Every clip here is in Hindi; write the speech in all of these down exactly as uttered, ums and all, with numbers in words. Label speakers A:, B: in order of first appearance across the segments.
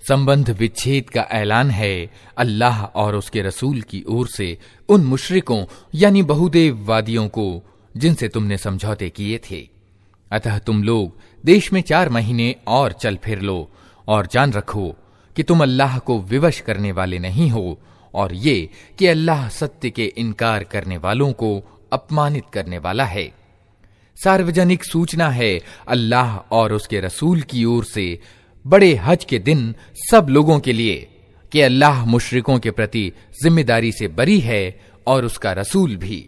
A: संबंध विच्छेद का ऐलान है अल्लाह और उसके रसूल की ओर से उन मुशरिकों यानी बहुदेववादियों को जिनसे तुमने समझौते किए थे। अतः तुम लोग देश में चार महीने और चल फिर लो और जान रखो कि तुम अल्लाह को विवश करने वाले नहीं हो, और ये कि अल्लाह सत्य के इनकार करने वालों को अपमानित करने वाला है। सार्वजनिक सूचना है अल्लाह और उसके रसूल की ओर से बड़े हज के दिन सब लोगों के लिए कि अल्लाह मुशरिकों के प्रति जिम्मेदारी से बरी है और उसका रसूल भी।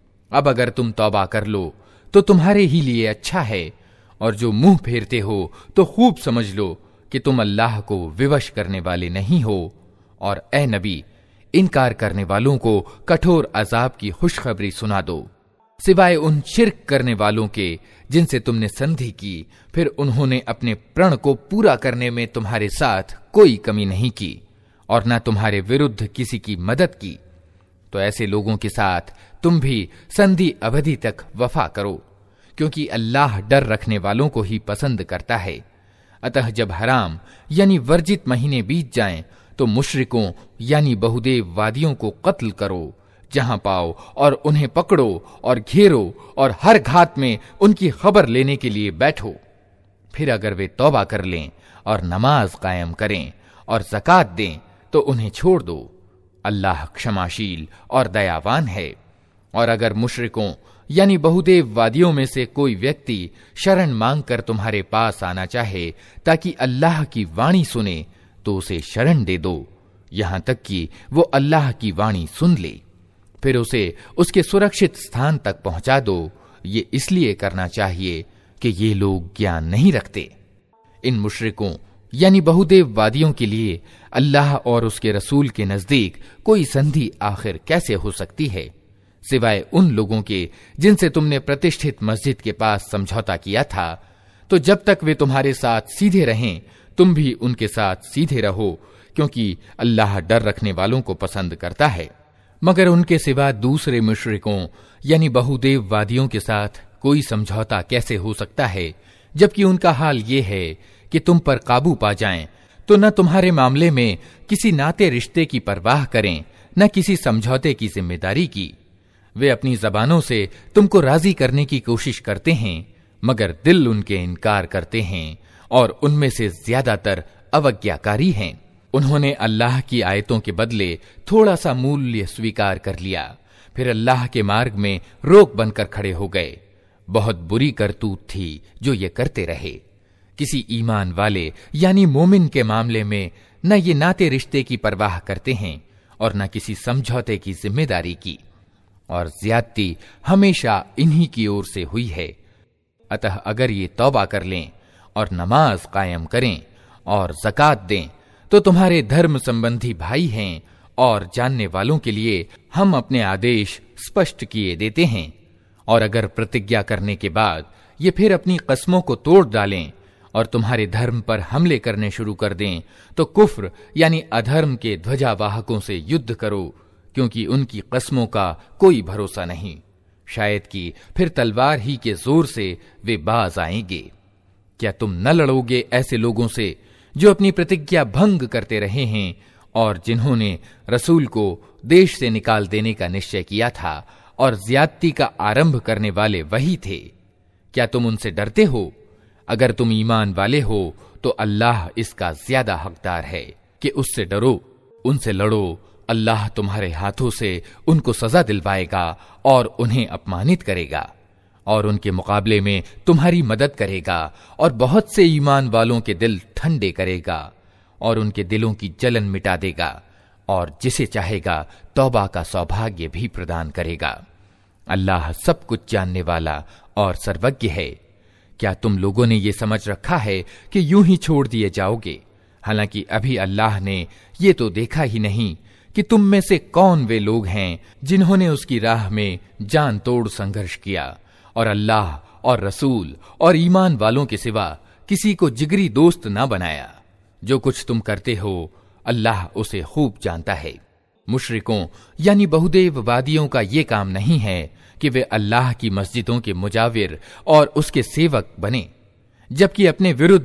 A: अब अगर तुम तौबा कर लो तो तुम्हारे ही लिए अच्छा है, और जो मुंह फेरते हो तो खूब समझ लो कि तुम अल्लाह को विवश करने वाले नहीं हो। और ए नबी, इनकार करने वालों को कठोर अजाब की खुशखबरी सुना दो, सिवाय उन शिर्क करने वालों के जिनसे तुमने संधि की, फिर उन्होंने अपने प्रण को पूरा करने में तुम्हारे साथ कोई कमी नहीं की और न तुम्हारे विरुद्ध किसी की मदद की। तो ऐसे लोगों के साथ तुम भी संधि अवधि तक वफा करो, क्योंकि अल्लाह डर रखने वालों को ही पसंद करता है। अतः जब हराम यानी वर्जित महीने बीत जाएं, तो मुशरिकों यानी बहुदेववादियों को कत्ल करो जहां पाओ, और उन्हें पकड़ो और घेरो और हर घात में उनकी खबर लेने के लिए बैठो। फिर अगर वे तौबा कर लें और नमाज कायम करें और ज़कात दें तो उन्हें छोड़ दो। अल्लाह क्षमाशील और दयावान है। और अगर मुशरिकों यानी बहुदेववादियों में से कोई व्यक्ति शरण मांगकर तुम्हारे पास आना चाहे ताकि अल्लाह की वाणी सुने, तो उसे शरण दे दो, यहां तक कि वो अल्लाह की वाणी सुन ले। फिर उसे उसके सुरक्षित स्थान तक पहुंचा दो। ये इसलिए करना चाहिए कि ये लोग ज्ञान नहीं रखते। इन मुशरिकों यानी बहुदेववादियों के लिए अल्लाह और उसके रसूल के नजदीक कोई संधि आखिर कैसे हो सकती है, सिवाय उन लोगों के जिनसे तुमने प्रतिष्ठित मस्जिद के पास समझौता किया था। तो जब तक वे तुम्हारे साथ सीधे रहें, तुम भी उनके साथ सीधे रहो, क्योंकि अल्लाह डर रखने वालों को पसंद करता है। मगर उनके सिवा दूसरे मुशरिकों यानी बहुदेववादियों के साथ कोई समझौता कैसे हो सकता है, जबकि उनका हाल ये है कि तुम पर काबू पा जाएं, तो न तुम्हारे मामले में किसी नाते रिश्ते की परवाह करें, न किसी समझौते की जिम्मेदारी की। वे अपनी जबानों से तुमको राजी करने की कोशिश करते हैं, मगर दिल उनके इनकार करते हैं, और उनमें से ज्यादातर अवज्ञाकारी हैं। उन्होंने अल्लाह की आयतों के बदले थोड़ा सा मूल्य स्वीकार कर लिया, फिर अल्लाह के मार्ग में रोक बनकर खड़े हो गए। बहुत बुरी करतूत थी जो ये करते रहे। किसी ईमान वाले यानी मोमिन के मामले में न ये नाते रिश्ते की परवाह करते हैं और न किसी समझौते की जिम्मेदारी की, और ज्यादती हमेशा इन्हीं की ओर से हुई है। अतः अगर ये तौबा कर लें और नमाज कायम करें और ज़कात दें, तो तुम्हारे धर्म संबंधी भाई हैं, और जानने वालों के लिए हम अपने आदेश स्पष्ट किए देते हैं। और अगर प्रतिज्ञा करने के बाद ये फिर अपनी कस्मों को तोड़ डालें और तुम्हारे धर्म पर हमले करने शुरू कर दें, तो कुफ्र यानी अधर्म के ध्वजावाहकों से युद्ध करो, क्योंकि उनकी कस्मों का कोई भरोसा नहीं। शायद कि फिर तलवार ही के जोर से वे बाज आएंगे। क्या तुम न लड़ोगे ऐसे लोगों से जो अपनी प्रतिज्ञा भंग करते रहे हैं और जिन्होंने रसूल को देश से निकाल देने का निश्चय किया था, और ज्यादती का आरंभ करने वाले वही थे? क्या तुम उनसे डरते हो? अगर तुम ईमान वाले हो तो अल्लाह इसका ज्यादा हकदार है कि उससे डरो, उनसे लड़ो। अल्लाह तुम्हारे हाथों से उनको सजा दिलवाएगा और उन्हें अपमानित करेगा, और उनके मुकाबले में तुम्हारी मदद करेगा, और बहुत से ईमान वालों के दिल ठंडे करेगा, और उनके दिलों की जलन मिटा देगा, और जिसे चाहेगा तौबा का सौभाग्य भी प्रदान करेगा। अल्लाह सब कुछ जानने वाला और सर्वज्ञ है। क्या तुम लोगों ने ये समझ रखा है कि यूं ही छोड़ दिए जाओगे? हालांकि अभी अल्लाह ने ये तो देखा ही नहीं कि तुम में से कौन वे लोग हैं जिन्होंने उसकी राह में जान तोड़ संघर्ष किया, और अल्लाह और रसूल और ईमान वालों के सिवा किसी को जिगरी दोस्त ना बनाया। जो कुछ तुम करते हो अल्लाह उसे खूब जानता है। मुशरिकों यानी बहुदेववादियों का ये काम नहीं है कि वे अल्लाह की मस्जिदों के मुजाविर और उसके सेवक बने, जबकि अपने विरुद्ध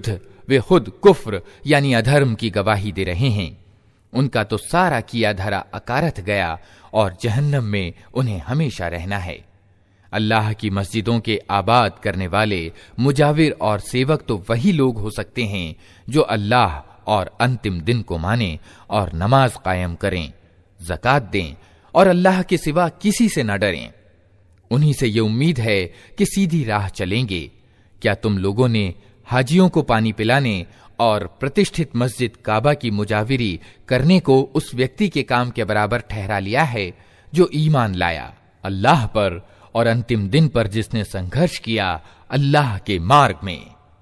A: वे खुद कुफ्र यानी अधर्म की गवाही दे रहे हैं। उनका तो सारा किया धरा अकारथ गया और जहन्नम में उन्हें हमेशा रहना है। अल्लाह की मस्जिदों के आबाद करने वाले मुजाविर और सेवक तो वही लोग हो सकते हैं जो अल्लाह और अंतिम दिन को माने और नमाज कायम करें, ज़कात दें और अल्लाह के सिवा किसी से न डरें। उन्हीं से ये उम्मीद है कि सीधी राह चलेंगे। क्या तुम लोगों ने हाजियों को पानी पिलाने और प्रतिष्ठित मस्जिद काबा की मुजाविरी करने को उस व्यक्ति के काम के बराबर ठहरा लिया है जो ईमान लाया अल्लाह पर और अंतिम दिन पर जिसने संघर्ष किया अल्लाह के मार्ग में?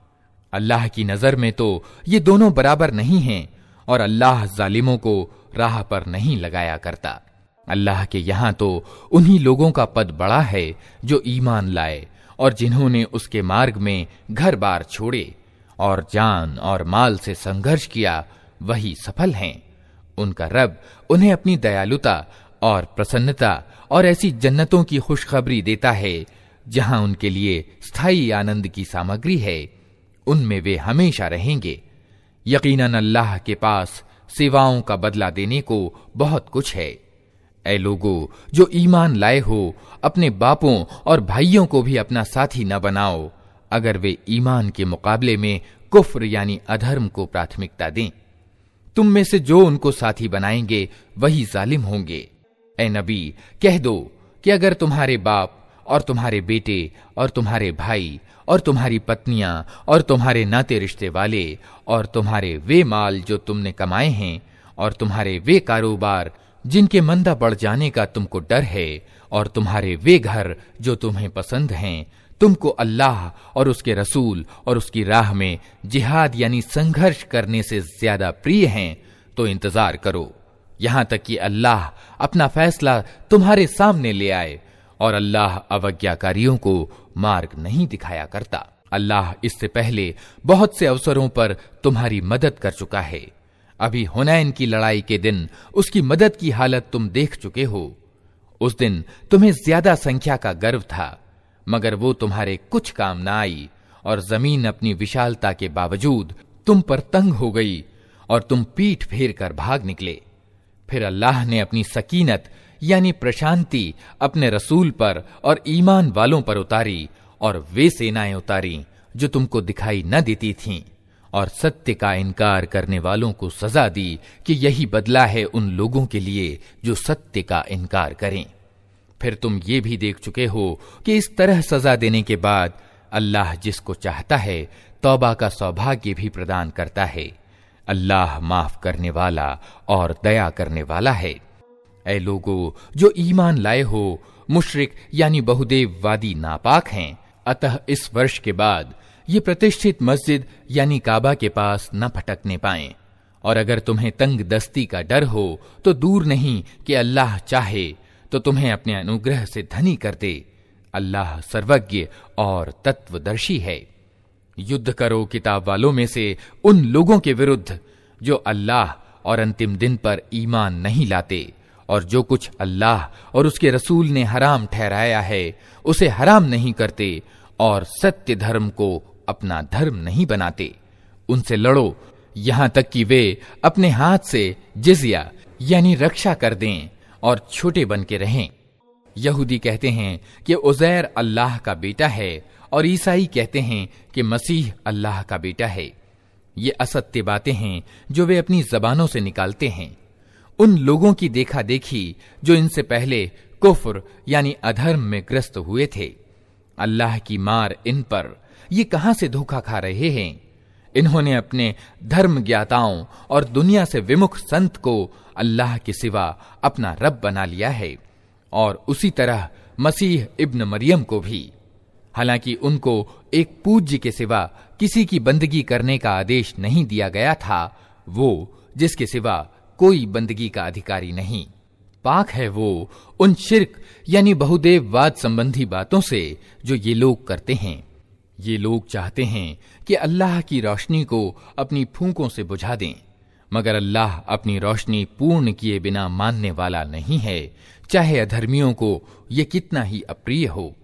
A: अल्लाह की नजर में तो ये दोनों बराबर नहीं हैं और अल्लाह जालिमों को राह पर नहीं लगाया करता। अल्लाह के यहां तो उन्हीं लोगों का पद बड़ा है जो ईमान लाए और जिन्होंने उसके मार्ग में घर बार छोड़े और जान और माल से संघर्ष किया, वही सफल हैं। उनका रब उन्हें अपनी दयालुता और प्रसन्नता और ऐसी जन्नतों की खुशखबरी देता है जहां उनके लिए स्थायी आनंद की सामग्री है। उनमें वे हमेशा रहेंगे। यकीनन अल्लाह के पास सेवाओं का बदला देने को बहुत कुछ है। ऐ लोगों जो ईमान लाए हो, अपने बापों और भाइयों को भी अपना साथी न बनाओ अगर वे ईमान के मुकाबले में कुफ्र यानी अधर्म को प्राथमिकता दें। तुम में से जो उनको साथी बनाएंगे वही जालिम होंगे। ऐ नबी कह दो कि अगर तुम्हारे बाप और तुम्हारे बेटे और तुम्हारे भाई और तुम्हारी पत्नियां और तुम्हारे नाते रिश्ते वाले और तुम्हारे वे माल जो तुमने कमाए हैं और तुम्हारे वे कारोबार जिनके मंदा बढ़ जाने का तुमको डर है और तुम्हारे वे घर जो तुम्हें पसंद हैं, तुमको अल्लाह और उसके रसूल और उसकी राह में जिहाद यानी संघर्ष करने से ज्यादा प्रिय हैं, तो इंतजार करो यहां तक कि अल्लाह अपना फैसला तुम्हारे सामने ले आए। और अल्लाह अवज्ञाकारियों को मार्ग नहीं दिखाया करता। अल्लाह इससे पहले बहुत से अवसरों पर तुम्हारी मदद कर चुका है। अभी हुनैन की लड़ाई के दिन उसकी मदद की हालत तुम देख चुके हो। उस दिन तुम्हें ज्यादा संख्या का गर्व था, मगर वो तुम्हारे कुछ काम न आई और जमीन अपनी विशालता के बावजूद तुम पर तंग हो गई और तुम पीठ फेर कर भाग निकले। फिर अल्लाह ने अपनी सकीनत यानी प्रशांति अपने रसूल पर और ईमान वालों पर उतारी और वे सेनाएं उतारी जो तुमको दिखाई न देती थीं, और सत्य का इनकार करने वालों को सजा दी कि यही बदला है उन लोगों के लिए जो सत्य का इनकार करें। फिर तुम ये भी देख चुके हो कि इस तरह सजा देने के बाद अल्लाह जिसको चाहता है तौबा का सौभाग्य भी प्रदान करता है। अल्लाह माफ करने वाला और दया करने वाला है। ऐ लोगों जो ईमान लाए हो, मुशरिक यानी बहुदेववादी नापाक हैं, अतः इस वर्ष के बाद ये प्रतिष्ठित मस्जिद यानी काबा के पास न भटकने पाएं। और अगर तुम्हें तंग दस्ती का डर हो तो दूर नहीं कि अल्लाह चाहे तो तुम्हें अपने अनुग्रह से धनी कर दे। अल्लाह सर्वज्ञ और तत्वदर्शी है। युद्ध करो किताब वालों में से उन लोगों के विरुद्ध जो अल्लाह और अंतिम दिन पर ईमान नहीं लाते और जो कुछ अल्लाह और उसके रसूल ने हराम ठहराया है उसे हराम नहीं करते और सत्य धर्म को अपना धर्म नहीं बनाते। उनसे लड़ो यहां तक कि वे अपने हाथ से जिज़िया यानी रक्षा कर दें और छोटे बन के रहें। यहूदी कहते हैं कि उज़ैर अल्लाह का बेटा है और ईसाई कहते हैं कि मसीह अल्लाह का बेटा है। ये असत्य बातें हैं जो वे अपनी जबानों से निकालते हैं। उन लोगों की देखा देखी जो इनसे पहले कुफ्र यानी अधर्म में ग्रस्त हुए थे। अल्लाह की मार इन पर, ये कहां से धोखा खा रहे हैं। इन्होंने अपने धर्म ज्ञाताओं और दुनिया से विमुख संत को अल्लाह के सिवा अपना रब बना लिया है और उसी तरह मसीह इब्न मरियम को भी। हालांकि उनको एक पूज्य के सिवा किसी की बंदगी करने का आदेश नहीं दिया गया था, वो जिसके सिवा कोई बंदगी का अधिकारी नहीं। पाक है वो उन शिर्क यानी बहुदेववाद संबंधी बातों से जो ये लोग करते हैं। ये लोग चाहते हैं कि अल्लाह की रोशनी को अपनी फूंकों से बुझा दें, मगर अल्लाह अपनी रोशनी पूर्ण किए बिना मानने वाला नहीं है, चाहे अधर्मियों को ये कितना ही अप्रिय हो।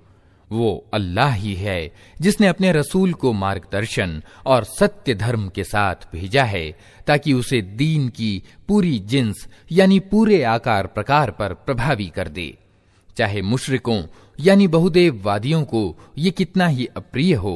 A: वो अल्लाह ही है जिसने अपने रसूल को मार्गदर्शन और सत्य धर्म के साथ भेजा है ताकि उसे दीन की पूरी जिन्स यानी पूरे आकार प्रकार पर प्रभावी कर दे, चाहे मुशरिकों यानी बहुदेववादियों को ये कितना ही अप्रिय हो।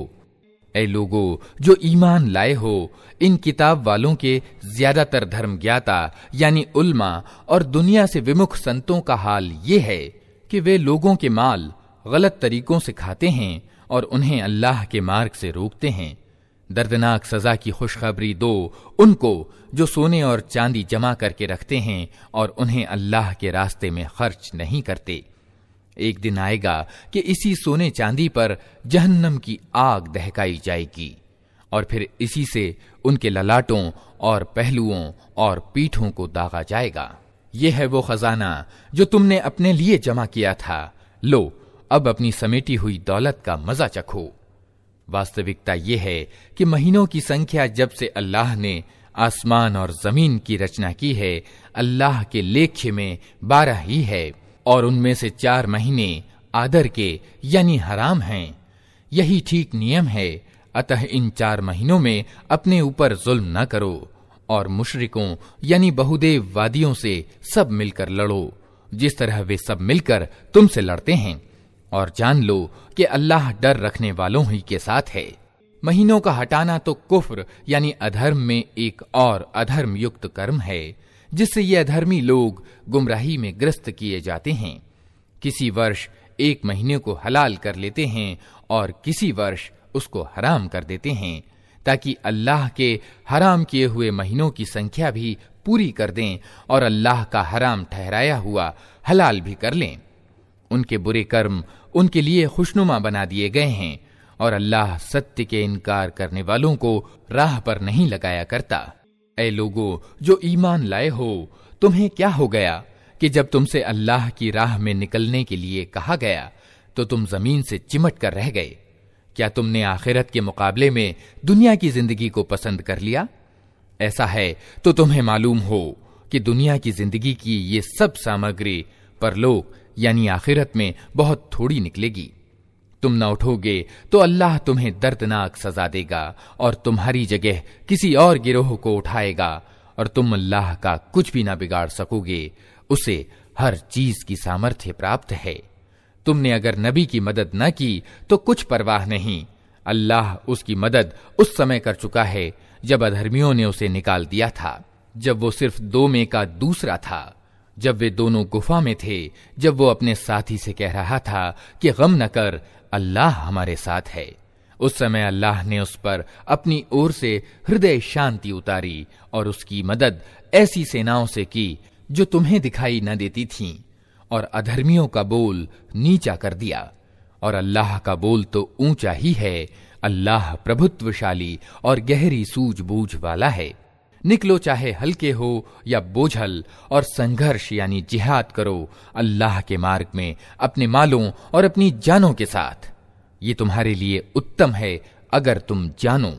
A: ऐ लोगों जो ईमान लाए हो, इन किताब वालों के ज्यादातर धर्म ज्ञाता यानी उल्मा और दुनिया से विमुख संतों का हाल ये है कि वे लोगों के माल गलत तरीकों से खाते हैं और उन्हें अल्लाह के मार्ग से रोकते हैं। दर्दनाक सजा की खुशखबरी दो उनको जो सोने और चांदी जमा करके रखते हैं और उन्हें अल्लाह के रास्ते में खर्च नहीं करते। एक दिन आएगा कि इसी सोने चांदी पर जहन्नम की आग दहकाई जाएगी और फिर इसी से उनके ललाटों और पहलुओं और पीठों को दागा जाएगा। यह है वो खजाना जो तुमने अपने लिए जमा किया था, लो अब अपनी समेटी हुई दौलत का मजा चखो। वास्तविकता यह है कि महीनों की संख्या जब से अल्लाह ने आसमान और जमीन की रचना की है, अल्लाह के लेखे में बारह ही है और उनमें से चार महीने आदर के यानी हराम हैं। यही ठीक नियम है, अतः इन चार महीनों में अपने ऊपर जुल्म न करो और मुशरिकों यानी बहुदेववादियों से सब मिलकर लड़ो जिस तरह वे सब मिलकर तुमसे लड़ते हैं, और जान लो कि अल्लाह डर रखने वालों ही के साथ है। महीनों का हटाना तो कुफ्र यानी अधर्म में एक और अधर्म युक्त कर्म है जिससे ये अधर्मी लोग गुमराही में ग्रस्त किए जाते हैं। किसी वर्ष एक महीने को हलाल कर लेते हैं और किसी वर्ष उसको हराम कर देते हैं ताकि अल्लाह के हराम किए हुए महीनों की संख्या भी पूरी कर दें और अल्लाह का हराम ठहराया हुआ हलाल भी कर लें। उनके बुरे कर्म उनके लिए खुशनुमा बना दिए गए हैं और अल्लाह सत्य के इनकार करने वालों को राह पर नहीं लगाया करता। ऐ लोगों जो ईमान लाए हो, तुम्हें क्या हो गया कि जब तुमसे अल्लाह की राह में निकलने के लिए कहा गया तो तुम जमीन से चिमट कर रह गए? क्या तुमने आखिरत के मुकाबले में दुनिया की जिंदगी को पसंद कर लिया? ऐसा है तो तुम्हें मालूम हो कि दुनिया की जिंदगी की ये सब सामग्री परलोक यानी आखिरत में बहुत थोड़ी निकलेगी। तुम न उठोगे तो अल्लाह तुम्हें दर्दनाक सजा देगा और तुम्हारी जगह किसी और गिरोह को उठाएगा और तुम अल्लाह का कुछ भी ना बिगाड़ सकोगे। उसे हर चीज की सामर्थ्य प्राप्त है। तुमने अगर नबी की मदद न की तो कुछ परवाह नहीं, अल्लाह उसकी मदद उस समय कर चुका है जब अधर्मियों ने उसे निकाल दिया था, जब वो सिर्फ दो में का दूसरा था, जब वे दोनों गुफा में थे, जब वो अपने साथी से कह रहा था कि गम न कर, अल्लाह हमारे साथ है। उस समय अल्लाह ने उस पर अपनी ओर से हृदय शांति उतारी और उसकी मदद ऐसी सेनाओं से की जो तुम्हें दिखाई न देती थीं, और अधर्मियों का बोल नीचा कर दिया। और अल्लाह का बोल तो ऊंचा ही है, अल्लाह प्रभुत्वशाली और गहरी सूझबूझ वाला है। निकलो चाहे हल्के हो या बोझल और संघर्ष यानी जिहाद करो अल्लाह के मार्ग में अपने मालों और अपनी जानों के साथ। ये तुम्हारे लिए उत्तम है अगर तुम जानो।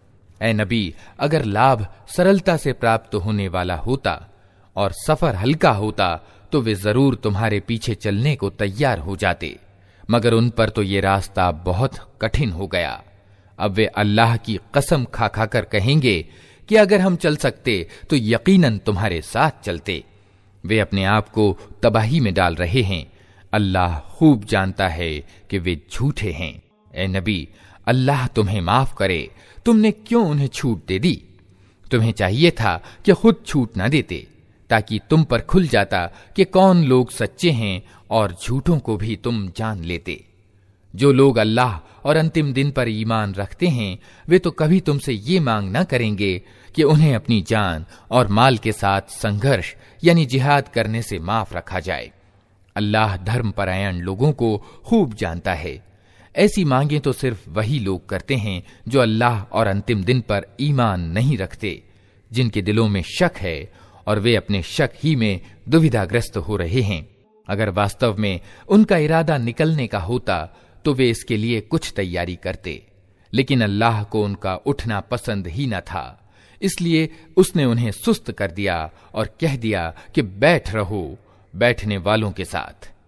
A: ऐ नबी, अगर लाभ सरलता से प्राप्त होने वाला होता और सफर हल्का होता तो वे जरूर तुम्हारे पीछे चलने को तैयार हो जाते, मगर उन पर तो ये रास्ता बहुत कठिन हो गया। अब वे अल्लाह की कसम खा खा कर कहेंगे कि अगर हम चल सकते तो यकीनन तुम्हारे साथ चलते। वे अपने आप को तबाही में डाल रहे हैं, अल्लाह खूब जानता है कि वे झूठे हैं। ए नबी, अल्लाह तुम्हें माफ करे, तुमने क्यों उन्हें छूट दे दी? तुम्हें चाहिए था कि खुद छूट न देते ताकि तुम पर खुल जाता कि कौन लोग सच्चे हैं और झूठों को भी तुम जान लेते। जो लोग अल्लाह और अंतिम दिन पर ईमान रखते हैं वे तो कभी तुमसे ये मांग न करेंगे कि उन्हें अपनी जान और माल के साथ संघर्ष यानी जिहाद करने से माफ रखा जाए। अल्लाह धर्मपरायण लोगों को खूब जानता है। ऐसी मांगे तो सिर्फ वही लोग करते हैं जो अल्लाह और अंतिम दिन पर ईमान नहीं रखते, जिनके दिलों में शक है और वे अपने शक ही में दुविधाग्रस्त हो रहे हैं। अगर वास्तव में उनका इरादा निकलने का होता तो वे इसके लिए कुछ तैयारी करते, लेकिन अल्लाह को उनका उठना पसंद ही न था, इसलिए उसने उन्हें सुस्त कर दिया और कह दिया कि बैठ रहो बैठने वालों के साथ।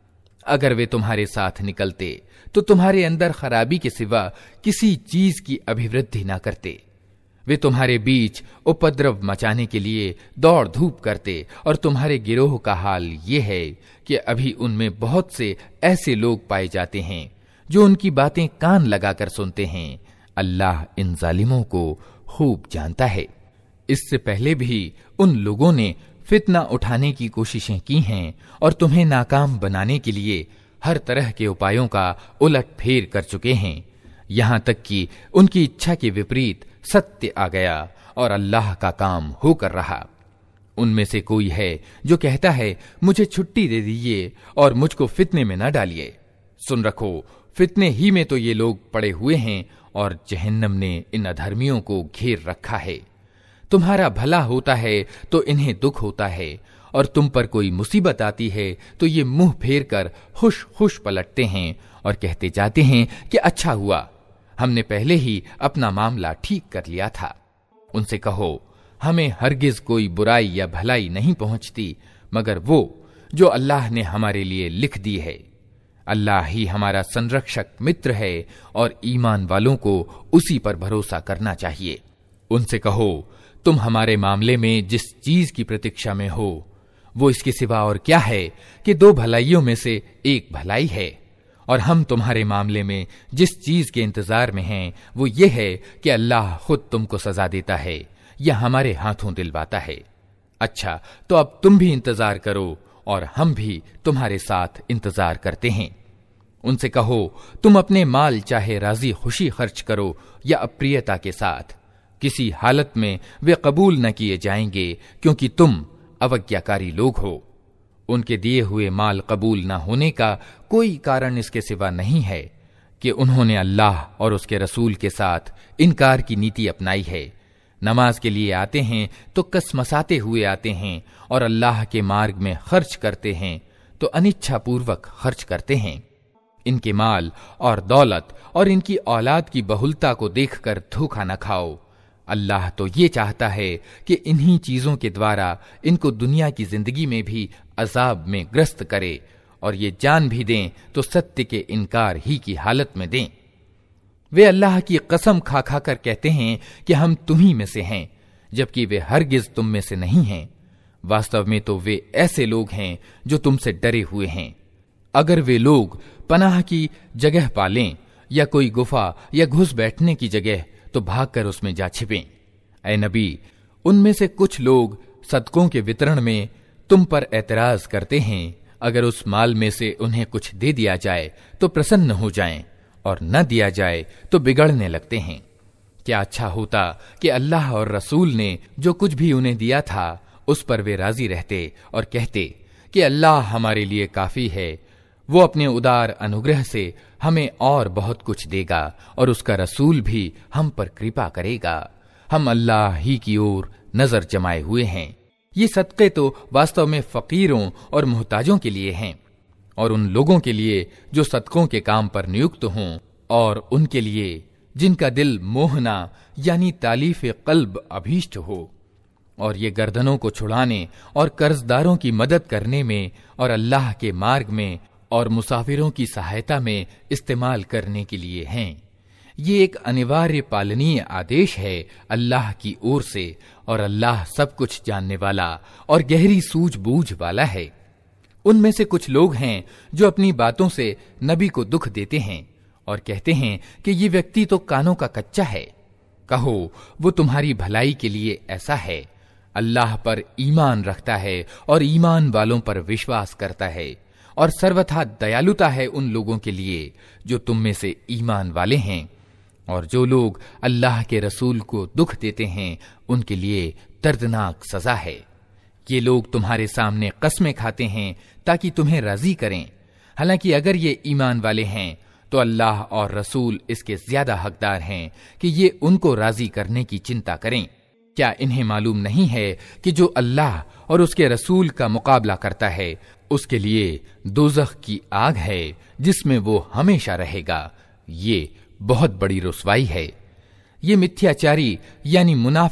A: अगर वे तुम्हारे साथ निकलते तो तुम्हारे अंदर खराबी के सिवा किसी चीज की अभिवृद्धि ना करते। वे तुम्हारे बीच उपद्रव मचाने के लिए दौड़ धूप करते और तुम्हारे गिरोह का हाल ये है कि अभी उनमें बहुत से ऐसे लोग पाए जाते हैं जो उनकी बातें कान लगाकर सुनते हैं। अल्लाह इन जालिमों को खूब जानता है। इससे पहले भी उन लोगों ने फितना उठाने की कोशिशें की हैं और तुम्हें नाकाम बनाने के लिए हर तरह के उपायों का उलट फेर कर चुके हैं, यहां तक कि उनकी इच्छा के विपरीत सत्य आ गया और अल्लाह का काम होकर रहा। उनमें से कोई है जो कहता है मुझे छुट्टी दे दीजिए और मुझको फितने में न डालिए। सुन रखो, फितने ही में तो ये लोग पड़े हुए हैं और जहन्नम ने इन अधर्मियों को घेर रखा है। तुम्हारा भला होता है तो इन्हें दुख होता है और तुम पर कोई मुसीबत आती है तो ये मुंह फेर कर खुश खुश पलटते हैं और कहते जाते हैं कि अच्छा हुआ, हमने पहले ही अपना मामला ठीक कर लिया था। उनसे कहो, हमें हरगिज कोई बुराई या भलाई नहीं पहुंचती मगर वो जो अल्लाह ने हमारे लिए लिख दी है। अल्लाह ही हमारा संरक्षक मित्र है और ईमान वालों को उसी पर भरोसा करना चाहिए। उनसे कहो, तुम हमारे मामले में जिस चीज की प्रतीक्षा में हो वो इसके सिवा और क्या है कि दो भलाइयों में से एक भलाई है, और हम तुम्हारे मामले में जिस चीज के इंतजार में हैं वो ये है कि अल्लाह खुद तुमको सजा देता है या हमारे हाथों दिलवाता है। अच्छा, तो अब तुम भी इंतजार करो और हम भी तुम्हारे साथ इंतजार करते हैं। उनसे कहो, तुम अपने माल चाहे राजी खुशी खर्च करो या अप्रियता के साथ, किसी हालत में वे कबूल न किए जाएंगे क्योंकि तुम अवज्ञाकारी लोग हो। उनके दिए हुए माल कबूल न होने का कोई कारण इसके सिवा नहीं है कि उन्होंने अल्लाह और उसके रसूल के साथ इनकार की नीति अपनाई है। नमाज के लिए आते हैं तो कसमसाते हुए आते हैं और अल्लाह के मार्ग में खर्च करते हैं तो अनिच्छा पूर्वक खर्च करते हैं। इनके माल और दौलत और इनकी औलाद की बहुलता को देखकर धोखा न खाओ। अल्लाह तो ये चाहता है कि इन्हीं चीजों के द्वारा इनको दुनिया की जिंदगी में भी अजाब में ग्रस्त करे और ये जान भी दें तो सत्य के इनकार ही की हालत में दें। वे अल्लाह की कसम खा खा कर कहते हैं कि हम तुम्ही में से हैं, जबकि वे हरगिज तुम में से नहीं हैं। वास्तव में तो वे ऐसे लोग हैं जो तुमसे डरे हुए हैं। अगर वे लोग पनाह की जगह पालें या कोई गुफा या घुस बैठने की जगह तो भागकर उसमें जा छिपें। ऐ नबी, उनमें से कुछ लोग सदकों के वितरण में तुम पर एतराज करते हैं। अगर उस माल में से उन्हें कुछ दे दिया जाए तो प्रसन्न हो जाएं और न दिया जाए तो बिगड़ने लगते हैं। क्या अच्छा होता कि अल्लाह और रसूल ने जो कुछ भी उन्हें दिया था उस पर वे राजी रहते और कहते कि अल्लाह हमारे लिए काफी है, वो अपने उदार अनुग्रह से हमें और बहुत कुछ देगा और उसका रसूल भी हम पर कृपा करेगा। हम अल्लाह ही की ओर नजर जमाए हुए हैं। ये सदक़े तो वास्तव में फकीरों और मोहताजों के लिए हैं और उन लोगों के लिए जो सदकों के काम पर नियुक्त हों और उनके लिए जिनका दिल मोहना यानी तालीफ कल्ब अभीष्ट हो, और ये गर्दनों को छुड़ाने और कर्जदारों की मदद करने में और अल्लाह के मार्ग में और मुसाफिरों की सहायता में इस्तेमाल करने के लिए हैं। ये एक अनिवार्य पालनीय आदेश है अल्लाह की ओर से और अल्लाह सब कुछ जानने वाला और गहरी सूझबूझ वाला है। उनमें से कुछ लोग हैं जो अपनी बातों से नबी को दुख देते हैं और कहते हैं कि ये व्यक्ति तो कानों का कच्चा है। कहो, वो तुम्हारी भलाई के लिए ऐसा है। अल्लाह पर ईमान रखता है और ईमान वालों पर विश्वास करता है और सर्वथा दयालुता है उन लोगों के लिए जो तुम में से ईमान वाले हैं। और जो लोग अल्लाह के रसूल को दुख देते हैं उनके लिए दर्दनाक सजा है। ये लोग तुम्हारे सामने कस्में खाते हैं ताकि तुम्हें राजी करें, हालांकि अगर ये ईमान वाले हैं तो अल्लाह और रसूल इसके ज्यादा हकदार हैं कि ये उनको राजी करने की चिंता करें। क्या इन्हें मालूम नहीं है कि जो अल्लाह और उसके रसूल का मुकाबला करता है उसके लिए दोज़ख की आग है जिसमें वो हमेशा रहेगा। ये बहुत बड़ी रुसवाई है। ये मिथ्याचारी यानी मुनाफिक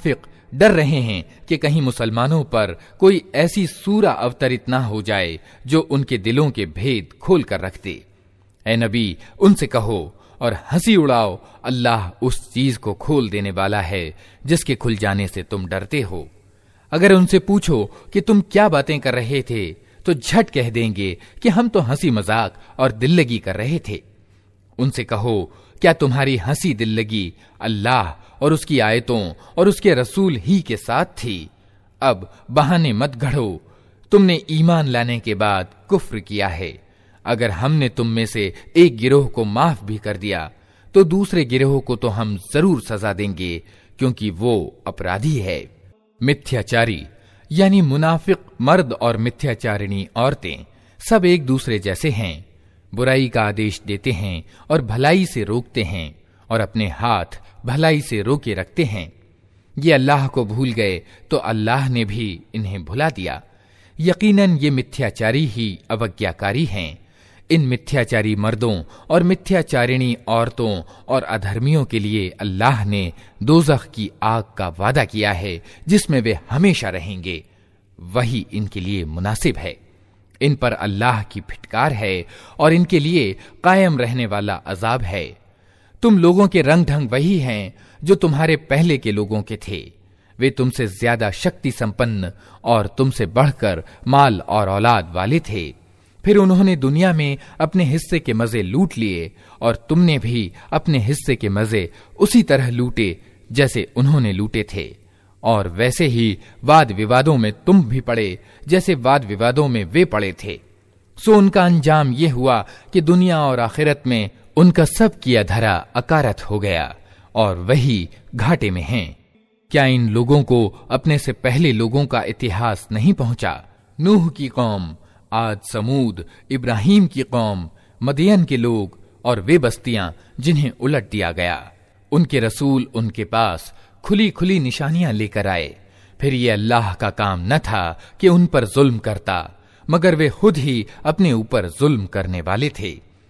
A: डर रहे हैं कि कहीं मुसलमानों पर कोई ऐसी सूरा अवतरित ना हो जाए जो उनके दिलों के भेद खोल कर रख दे। ए नबी, उनसे कहो और हंसी उड़ाओ, अल्लाह उस चीज को खोल देने वाला है जिसके खुल जाने से तुम डरते हो। अगर उनसे पूछो कि तुम क्या बातें कर रहे थे तो झट कह देंगे कि हम तो हंसी मजाक और दिल्लगी कर रहे थे। उनसे कहो, क्या तुम्हारी हंसी दिल्लगी अल्लाह और उसकी आयतों और उसके रसूल ही के साथ थी? अब बहाने मत गढ़ो, तुमने ईमान लाने के बाद कुफ्र किया है। अगर हमने तुम में से एक गिरोह को माफ भी कर दिया तो दूसरे गिरोह को तो हम जरूर सजा देंगे, क्योंकि वो अपराधी है। मिथ्याचारी यानी मुनाफिक मर्द और मिथ्याचारिणी औरतें सब एक दूसरे जैसे हैं। बुराई का आदेश देते हैं और भलाई से रोकते हैं और अपने हाथ भलाई से रोके रखते हैं। ये अल्लाह को भूल गए तो अल्लाह ने भी इन्हें भुला दिया। यकीनन ये मिथ्याचारी ही अवज्ञाकारी हैं। इन मिथ्याचारी मर्दों और मिथ्याचारिणी औरतों और अधर्मियों के लिए अल्लाह ने दोज़ख की आग का वादा किया है जिसमें वे हमेशा रहेंगे। वही इनके लिए मुनासिब है। इन पर अल्लाह की फिटकार है और इनके लिए कायम रहने वाला अजाब है। तुम लोगों के रंग ढंग वही हैं जो तुम्हारे पहले के लोगों के थे। वे तुमसे ज्यादा शक्ति संपन्न और तुमसे बढ़कर माल और औलाद वाले थे। फिर उन्होंने दुनिया में अपने हिस्से के मजे लूट लिए और तुमने भी अपने हिस्से के मजे उसी तरह लूटे जैसे उन्होंने लूटे थे, और वैसे ही वाद विवादों में तुम भी पड़े जैसे वाद विवादों में वे पड़े थे। सो उनका अंजाम ये हुआ कि दुनिया और आखिरत में उनका सब किया धरा अकारत हो गया और वही घाटे में हैं। क्या इन लोगों को अपने से पहले लोगों का इतिहास नहीं पहुंचा? नूह की कौम, आद, समूद, इब्राहिम की कौम, मदियन के लोग और वे बस्तियां जिन्हें उलट दिया गया। उनके रसूल उनके पास खुली खुली निशानियां लेकर आए। फिर ये अल्लाह का काम न था कि उन पर जुल्म करता, मगर वे खुद ही अपने ऊपर जुल्म करने वाले थे।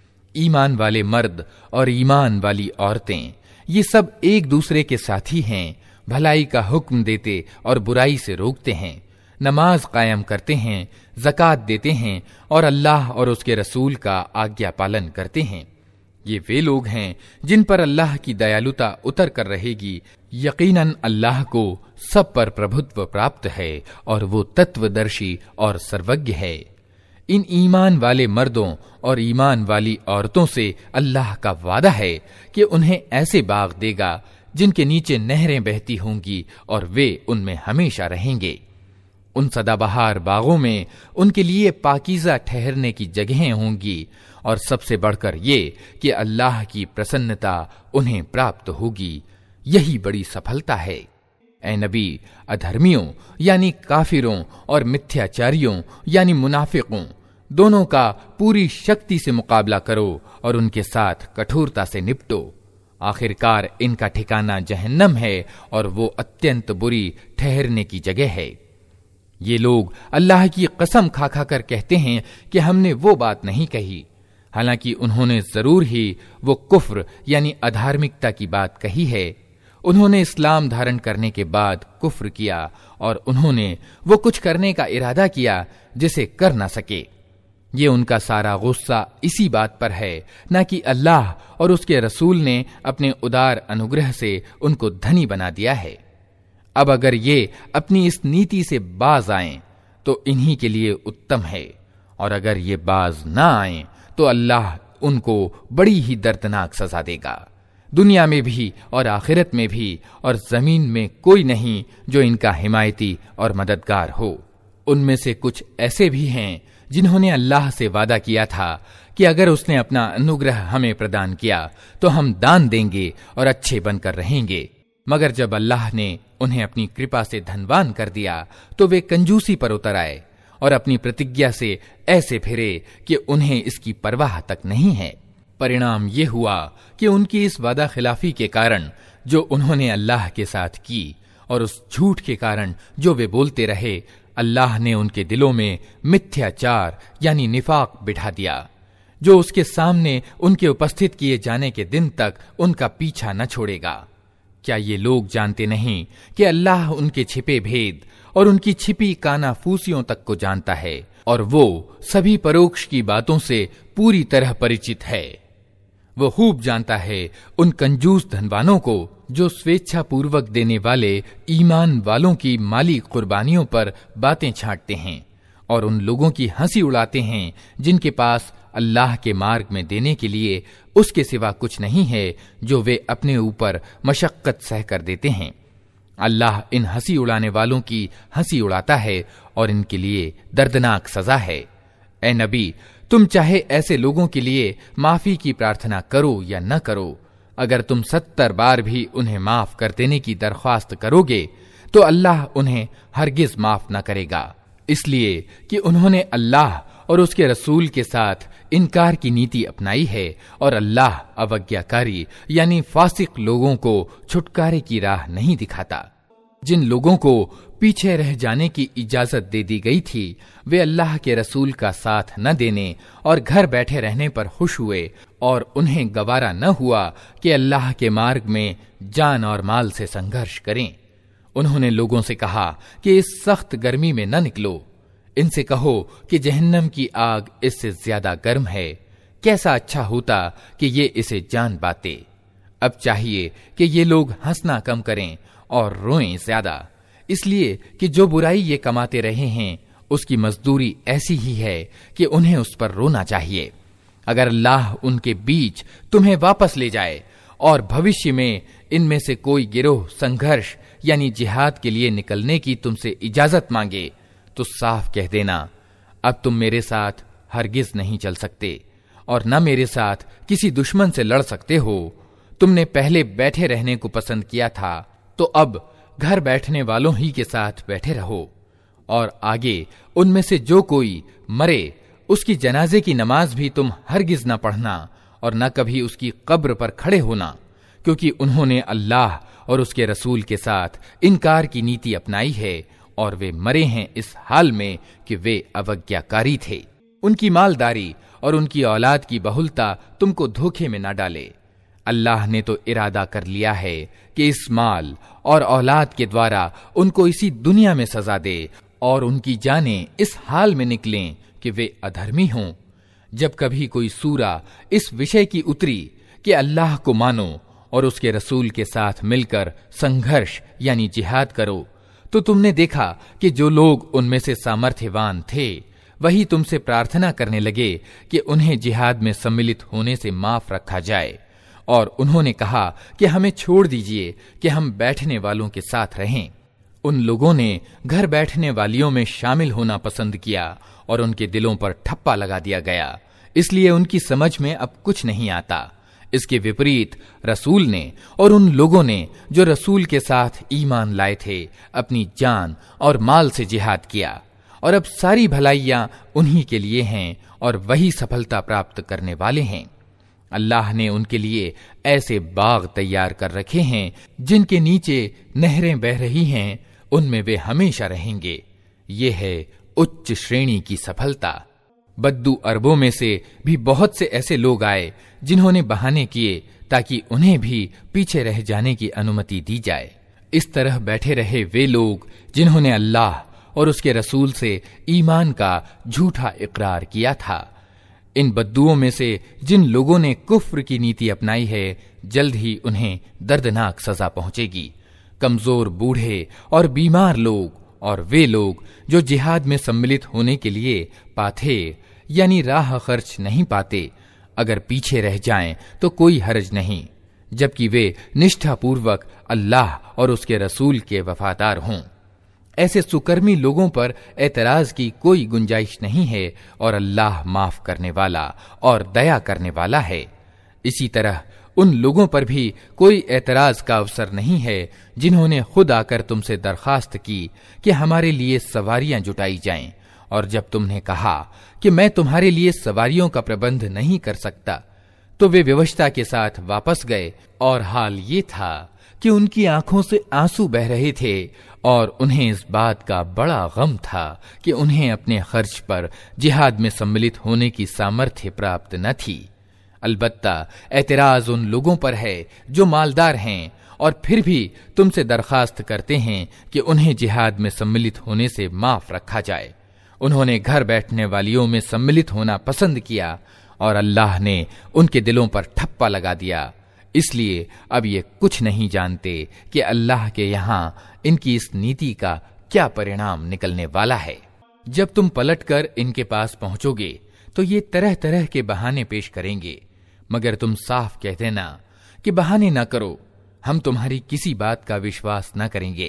A: ईमान वाले मर्द और ईमान वाली औरतें ये सब एक दूसरे के साथी हैं। भलाई का हुक्म देते और बुराई से रोकते हैं, नमाज कायम करते हैं, ज़कात देते हैं और अल्लाह और उसके रसूल का आज्ञा पालन करते हैं। ये वे लोग हैं जिन पर अल्लाह की दयालुता उतर कर रहेगी। यकीनन अल्लाह को सब पर प्रभुत्व प्राप्त है और वो तत्वदर्शी और सर्वज्ञ है। इन ईमान वाले मर्दों और ईमान वाली औरतों से अल्लाह का वादा है कि उन्हें ऐसे बाग देगा जिनके नीचे नहरें बहती होंगी और वे उनमें हमेशा रहेंगे। उन सदाबहार बागों में उनके लिए पाकीज़ा ठहरने की जगहें होंगी और सबसे बढ़कर ये कि अल्लाह की प्रसन्नता उन्हें प्राप्त होगी। यही बड़ी सफलता है। ए नबी, अधर्मियों यानी काफिरों और मिथ्याचारियों यानी मुनाफिकों दोनों का पूरी शक्ति से मुकाबला करो और उनके साथ कठोरता से निपटो। आखिरकार इनका ठिकाना जहन्नम है और वो अत्यंत बुरी ठहरने की जगह है। ये लोग अल्लाह की कसम खा खा कर कहते हैं कि हमने वो बात नहीं कही, हालांकि उन्होंने जरूर ही वो कुफ्र यानी अधार्मिकता की बात कही है। उन्होंने इस्लाम धारण करने के बाद कुफ्र किया और उन्होंने वो कुछ करने का इरादा किया जिसे कर ना सके। ये उनका सारा गुस्सा इसी बात पर है, न कि अल्लाह और उसके रसूल ने अपने उदार अनुग्रह से उनको धनी बना दिया है। अब अगर ये अपनी इस नीति से बाज आएं तो इन्हीं के लिए उत्तम है, और अगर ये बाज ना आएं तो अल्लाह उनको बड़ी ही दर्दनाक सजा देगा, दुनिया में भी और आखिरत में भी, और जमीन में कोई नहीं जो इनका हिमायती और मददगार हो। उनमें से कुछ ऐसे भी हैं जिन्होंने अल्लाह से वादा किया था कि अगर उसने अपना अनुग्रह हमें प्रदान किया तो हम दान देंगे और अच्छे बनकर रहेंगे, मगर जब अल्लाह ने उन्हें अपनी कृपा से धनवान कर दिया तो वे कंजूसी पर उतर आए और अपनी प्रतिज्ञा से ऐसे फिरे कि उन्हें इसकी परवाह तक नहीं है। परिणाम ये हुआ कि उनकी इस वादा खिलाफी के कारण जो उन्होंने अल्लाह के साथ की और उस झूठ के कारण जो वे बोलते रहे, अल्लाह ने उनके दिलों में मिथ्याचार यानी निफाक बिठा दिया, जो उसके सामने उनके उपस्थित किए जाने के दिन तक उनका पीछा न छोड़ेगा। क्या ये लोग जानते नहीं कि अल्लाह उनके छिपे भेद और उनकी छिपी कानाफूसियों तक को जानता है और वो सभी परोक्ष की बातों से पूरी तरह परिचित है। वो खूब जानता है उन कंजूस धनवानों को जो स्वेच्छा पूर्वक देने वाले ईमान वालों की माली कुर्बानियों पर बातें छांटते हैं और उन लोगों की हंसी उड़ाते हैं जिनके पास अल्लाह के मार्ग में देने के लिए उसके सिवा कुछ नहीं है जो वे अपने ऊपर मशक्कत सह कर देते हैं। अल्लाह इन हंसी उड़ाने वालों की हंसी उड़ाता है और इनके लिए दर्दनाक सजा है। ए नबी, तुम चाहे ऐसे लोगों के लिए माफी की प्रार्थना करो या न करो, अगर तुम सत्तर बार भी उन्हें माफ कर देने की दरख्वास्त करोगे तो अल्लाह उन्हें हरगिज माफ न करेगा, इसलिए कि उन्होंने अल्लाह और उसके रसूल के साथ इनकार की नीति अपनाई है और अल्लाह अवज्ञाकारी यानी फासिक लोगों को छुटकारे की राह नहीं दिखाता। जिन लोगों को पीछे रह जाने की इजाजत दे दी गई थी वे अल्लाह के रसूल का साथ न देने और घर बैठे रहने पर खुश हुए और उन्हें गवारा न हुआ कि अल्लाह के मार्ग में जान और माल से संघर्ष करें। उन्होंने लोगों से कहा कि इस सख्त गर्मी में न निकलो। इनसे कहो कि जहन्नम की आग इससे ज्यादा गर्म है, कैसा अच्छा होता कि ये इसे जान पाते। अब चाहिए कि ये लोग हंसना कम करें और रोएं ज्यादा, इसलिए कि जो बुराई ये कमाते रहे हैं उसकी मजदूरी ऐसी ही है कि उन्हें उस पर रोना चाहिए। अगर अल्लाह उनके बीच तुम्हें वापस ले जाए और भविष्य में इनमें से कोई गिरोह संघर्ष यानी जिहाद के लिए निकलने की तुमसे इजाजत मांगे तो साफ कह देना, अब तुम मेरे साथ हरगिज नहीं चल सकते और न मेरे साथ किसी दुश्मन से लड़ सकते हो। तुमने पहले बैठे रहने को पसंद किया था तो अब घर बैठने वालों ही के साथ बैठे रहो और आगे उनमें से जो कोई मरे उसकी जनाजे की नमाज भी तुम हरगिज न पढ़ना और न कभी उसकी कब्र पर खड़े होना, क्योंकि उन्होंने अल्लाह और उसके रसूल के साथ इनकार की नीति अपनाई है और वे मरे हैं इस हाल में कि वे अवज्ञाकारी थे। उनकी मालदारी और उनकी औलाद की बहुलता तुमको धोखे में न डाले। अल्लाह ने तो इरादा कर लिया है कि इस माल और औलाद के द्वारा उनको इसी दुनिया में सजा दे और उनकी जानें इस हाल में निकलें कि वे अधर्मी हों। जब कभी कोई सूरा इस विषय की उतरी कि अल्लाह को मानो और उसके रसूल के साथ मिलकर संघर्ष यानी जिहाद करो, तो तुमने देखा कि जो लोग उनमें से सामर्थ्यवान थे वही तुमसे प्रार्थना करने लगे कि उन्हें जिहाद में सम्मिलित होने से माफ रखा जाए, और उन्होंने कहा कि हमें छोड़ दीजिए कि हम बैठने वालों के साथ रहें। उन लोगों ने घर बैठने वालियों में शामिल होना पसंद किया और उनके दिलों पर ठप्पा लगा दिया गया, इसलिए उनकी समझ में अब कुछ नहीं आता। इसके विपरीत रसूल ने और उन लोगों ने जो रसूल के साथ ईमान लाए थे अपनी जान और माल से जिहाद किया, और अब सारी भलाइयां उन्हीं के लिए हैं और वही सफलता प्राप्त करने वाले हैं। अल्लाह ने उनके लिए ऐसे बाग तैयार कर रखे हैं जिनके नीचे नहरें बह रही हैं, उनमें वे हमेशा रहेंगे। ये है उच्च श्रेणी की सफलता। बद्दू अरबों में से भी बहुत से ऐसे लोग आए जिन्होंने बहाने किए ताकि उन्हें भी पीछे रह जाने की अनुमति दी जाए। इस तरह बैठे रहे वे लोग जिन्होंने अल्लाह और उसके रसूल से ईमान का झूठा इकरार किया था। इन बद्दुओं में से जिन लोगों ने कुफ्र की नीति अपनाई है, जल्द ही उन्हें दर्दनाक सजा पहुंचेगी। कमजोर बूढ़े और बीमार लोग और वे लोग जो जिहाद में सम्मिलित होने के लिए पाथेर यानी राह खर्च नहीं पाते, अगर पीछे रह जाएं तो कोई हर्ज नहीं, जबकि वे निष्ठापूर्वक अल्लाह और उसके रसूल के वफादार हों। ऐसे सुकर्मी लोगों पर एतराज की कोई गुंजाइश नहीं है और अल्लाह माफ करने वाला और दया करने वाला है। इसी तरह उन लोगों पर भी कोई एतराज का अवसर नहीं है जिन्होंने खुद आकर तुमसे दरखास्त की कि हमारे लिए सवारियां जुटाई जाएं, और जब तुमने कहा कि मैं तुम्हारे लिए सवारियों का प्रबंध नहीं कर सकता तो वे विवशता के साथ वापस गए, और हाल ये था कि उनकी आंखों से आंसू बह रहे थे और उन्हें इस बात का बड़ा गम था कि उन्हें अपने खर्च पर जिहाद में सम्मिलित होने की सामर्थ्य प्राप्त न थी। अलबत्ता एतराज उन लोगों पर है जो मालदार हैं और फिर भी तुमसे दरखास्त करते हैं कि उन्हें जिहाद में सम्मिलित होने से माफ रखा जाए। उन्होंने घर बैठने वालियों में सम्मिलित होना पसंद किया और अल्लाह ने उनके दिलों पर ठप्पा लगा दिया, इसलिए अब ये कुछ नहीं जानते कि अल्लाह के यहाँ इनकी इस नीति का क्या परिणाम निकलने वाला है। जब तुम पलटकर इनके पास पहुंचोगे तो ये तरह तरह के बहाने पेश करेंगे, मगर तुम साफ कह देना कि बहाने न करो, हम तुम्हारी किसी बात का विश्वास न करेंगे।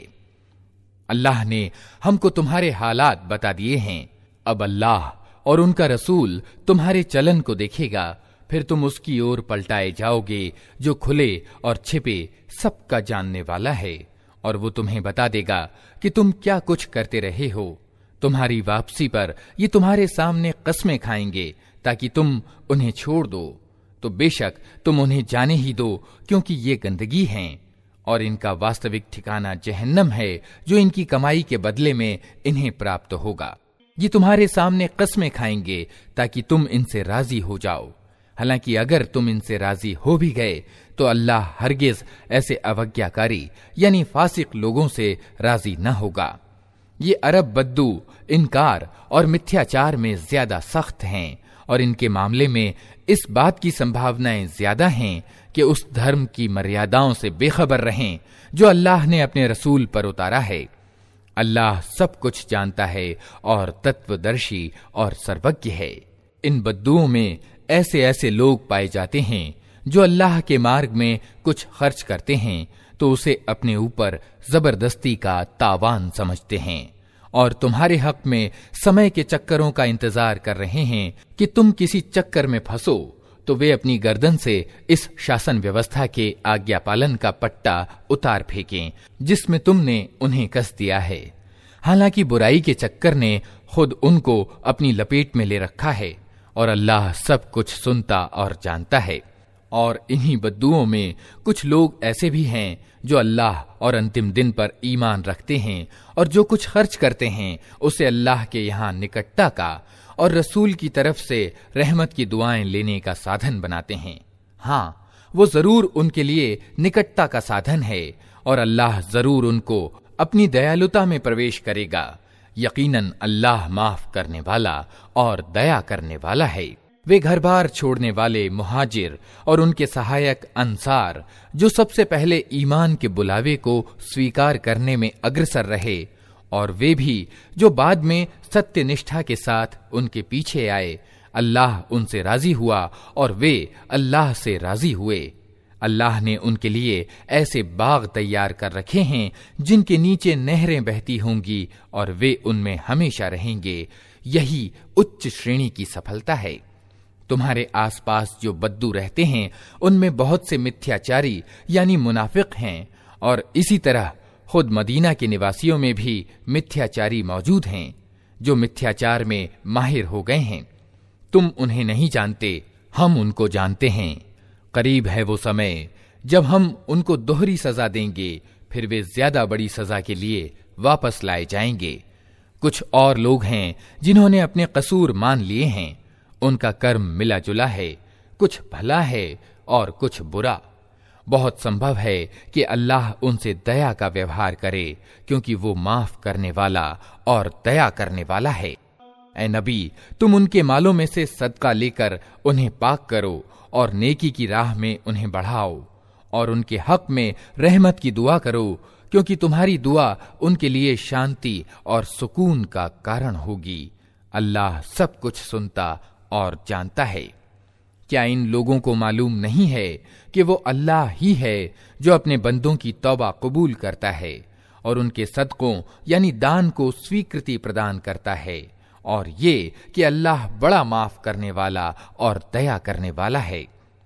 A: अल्लाह ने हमको तुम्हारे हालात बता दिए हैं, अब अल्लाह और उनका रसूल तुम्हारे चलन को देखेगा, फिर तुम उसकी ओर पलटाए जाओगे जो खुले और छिपे सबका जानने वाला है, और वो तुम्हें बता देगा कि तुम क्या कुछ करते रहे हो। तुम्हारी वापसी पर ये तुम्हारे सामने कस्में खाएंगे ताकि तुम उन्हें छोड़ दो, तो बेशक तुम उन्हें जाने ही दो, क्योंकि ये गंदगी हैं और इनका वास्तविक ठिकाना जहन्नम है जो इनकी कमाई के बदले में इन्हें प्राप्त होगा। ये तुम्हारे सामने कस्में खाएंगे ताकि तुम इनसे राजी हो जाओ। हालांकि अगर तुम इनसे राजी हो भी गए तो अल्लाह हरगिज ऐसे अवज्ञाकारी यानी फासिक लोगों से राजी न होगा। ये अरब बद्दू इनकार और मिथ्याचार में ज्यादा सख्त हैं और इनके मामले में इस बात की संभावनाएं ज्यादा हैं कि उस धर्म की मर्यादाओं से बेखबर रहें जो अल्लाह ने अपने रसूल पर उतारा है। अल्लाह सब कुछ जानता है और तत्वदर्शी और सर्वज्ञ है। इन बद्दुओं में ऐसे ऐसे लोग पाए जाते हैं जो अल्लाह के मार्ग में कुछ खर्च करते हैं तो उसे अपने ऊपर जबरदस्ती का तावान समझते हैं और तुम्हारे हक में समय के चक्करों का इंतजार कर रहे हैं कि तुम किसी चक्कर में फंसो तो वे अपनी गर्दन से इस शासन व्यवस्था के आज्ञा पालन का पट्टा उतार फेंकें जिसमें तुमने उन्हें कस दिया है। हालांकि बुराई के चक्कर ने खुद उनको अपनी लपेट में ले रखा है और अल्लाह सब कुछ सुनता और जानता है। और इन्हीं बद्दुओं में कुछ लोग ऐसे भी हैं जो अल्लाह और अंतिम दिन पर ईमान रखते हैं और जो कुछ खर्च करते हैं उसे अल्लाह के यहाँ निकटता का और रसूल की तरफ से रहमत की दुआएं लेने का साधन बनाते हैं। हाँ, वो जरूर उनके लिए निकटता का साधन है और अल्लाह जरूर उनको अपनी दयालुता में प्रवेश करेगा। यकीनन अल्लाह माफ करने वाला और दया करने वाला है। वे घर बार छोड़ने वाले मुहाजिर और उनके सहायक अंसार जो सबसे पहले ईमान के बुलावे को स्वीकार करने में अग्रसर रहे और वे भी जो बाद में सत्य निष्ठा के साथ उनके पीछे आए, अल्लाह उनसे राजी हुआ और वे अल्लाह से राजी हुए। अल्लाह ने उनके लिए ऐसे बाग तैयार कर रखे हैं जिनके नीचे नहरें बहती होंगी और वे उनमें हमेशा रहेंगे। यही उच्च श्रेणी की सफलता है। तुम्हारे आसपास जो बद्दू रहते हैं उनमें बहुत से मिथ्याचारी यानी मुनाफिक हैं और इसी तरह खुद मदीना के निवासियों में भी मिथ्याचारी मौजूद हैं जो मिथ्याचार में माहिर हो गए हैं। तुम उन्हें नहीं जानते, हम उनको जानते हैं। करीब है वो समय जब हम उनको दोहरी सजा देंगे, फिर वे ज्यादा बड़ी सजा के लिए वापस लाए जाएंगे। कुछ और लोग हैं जिन्होंने अपने कसूर मान लिए हैं, उनका कर्म मिला जुला है, कुछ भला है और कुछ बुरा। बहुत संभव है कि अल्लाह उनसे दया का व्यवहार करे, क्योंकि वो माफ करने वाला और दया करने वाला है। ऐ नबी, तुम उनके मालों में से सदका लेकर उन्हें पाक करो और नेकी की राह में उन्हें बढ़ाओ और उनके हक में रहमत की दुआ करो, क्योंकि तुम्हारी दुआ उनके लिए शांति और सुकून का कारण होगी। अल्लाह सब कुछ सुनता और जानता है। क्या इन लोगों को मालूम नहीं है कि वो अल्लाह ही है जो अपने बंदों की तौबा कबूल करता है और उनके सदकों यानी दान को स्वीकृति प्रदान करता है, और ये कि अल्लाह बड़ा माफ करने वाला और दया करने वाला है।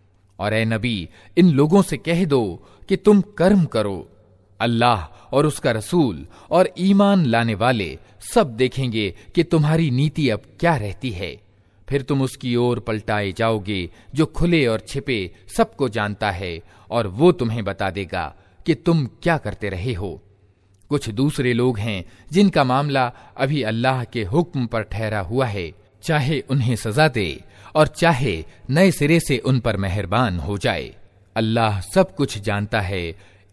A: और ए नबी, इन लोगों से कह दो कि तुम कर्म करो, अल्लाह और उसका रसूल और ईमान लाने वाले सब देखेंगे कि तुम्हारी नीति अब क्या रहती है, फिर तुम उसकी ओर पलटाए जाओगे जो खुले और छिपे सबको जानता है, और वो तुम्हें बता देगा कि तुम क्या करते रहे हो। कुछ दूसरे लोग हैं जिनका मामला अभी अल्लाह के हुक्म पर ठहरा हुआ है, चाहे उन्हें सजा दे और चाहे नए सिरे से उन पर मेहरबान हो जाए। अल्लाह सब कुछ जानता है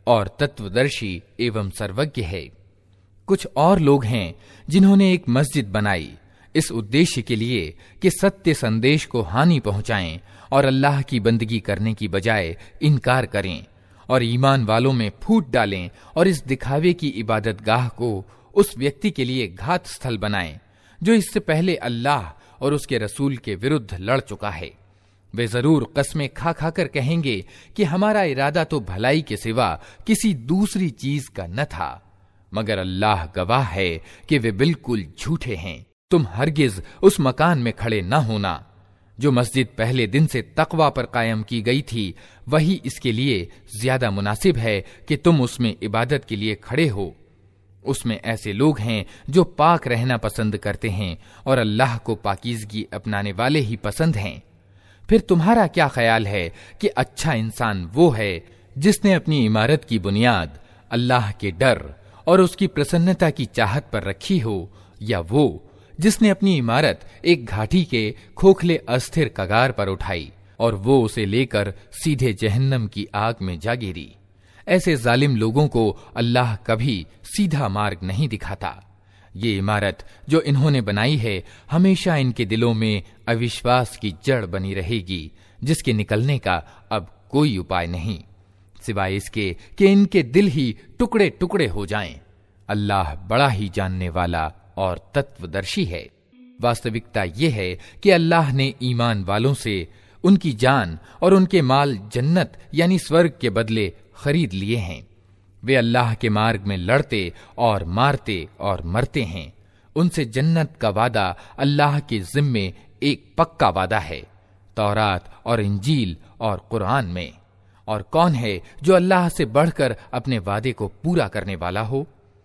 A: और तत्वदर्शी एवं सर्वज्ञ है। कुछ और लोग हैं जिन्होंने एक मस्जिद बनाई इस उद्देश्य के लिए कि सत्य संदेश को हानि पहुंचाएं और अल्लाह की बंदगी करने की बजाय इनकार करें और ईमान वालों में फूट डालें और इस दिखावे की इबादतगाह को उस व्यक्ति के लिए घात स्थल बनाएं जो इससे पहले अल्लाह और उसके रसूल के विरुद्ध लड़ चुका है। वे जरूर कस्में खा खाकर कहेंगे कि हमारा इरादा तो भलाई के सिवा किसी दूसरी चीज का न था, मगर अल्लाह गवाह है कि वे बिल्कुल झूठे हैं। तुम हरगिज उस मकान में खड़े न होना जो मस्जिद पहले दिन से तकवा पर कायम की गई थी, वही इसके लिए ज्यादा मुनासिब है कि तुम उसमें इबादत के लिए खड़े हो। उसमें ऐसे लोग हैं जो पाक रहना पसंद करते हैं और अल्लाह को पाकीज़गी अपनाने वाले ही पसंद हैं। फिर तुम्हारा क्या ख्याल है कि अच्छा इंसान वो है जिसने अपनी इमारत की बुनियाद अल्लाह के डर और उसकी प्रसन्नता की चाहत पर रखी हो, या वो जिसने अपनी इमारत एक घाटी के खोखले अस्थिर कगार पर उठाई और वो उसे लेकर सीधे जहन्नम की आग में जा गिरी। ऐसे जालिम लोगों को अल्लाह कभी सीधा मार्ग नहीं दिखाता। ये इमारत जो इन्होंने बनाई है हमेशा इनके दिलों में अविश्वास की जड़ बनी रहेगी, जिसके निकलने का अब कोई उपाय नहीं सिवाय इसके कि इनके दिल ही टुकड़े टुकड़े हो जाएं। अल्लाह बड़ा ही जानने वाला और तत्वदर्शी है। वास्तविकता यह है कि अल्लाह ने ईमान वालों से उनकी जान और उनके माल जन्नत यानी स्वर्ग के बदले खरीद लिए हैं। वे अल्लाह के मार्ग में लड़ते और मारते और मरते हैं। उनसे जन्नत का वादा अल्लाह के जिम्मे एक पक्का वादा है, तौरात और इंजील और कुरान में। और कौन है जो अल्लाह से बढ़कर अपने वादे को पूरा करने वाला हो?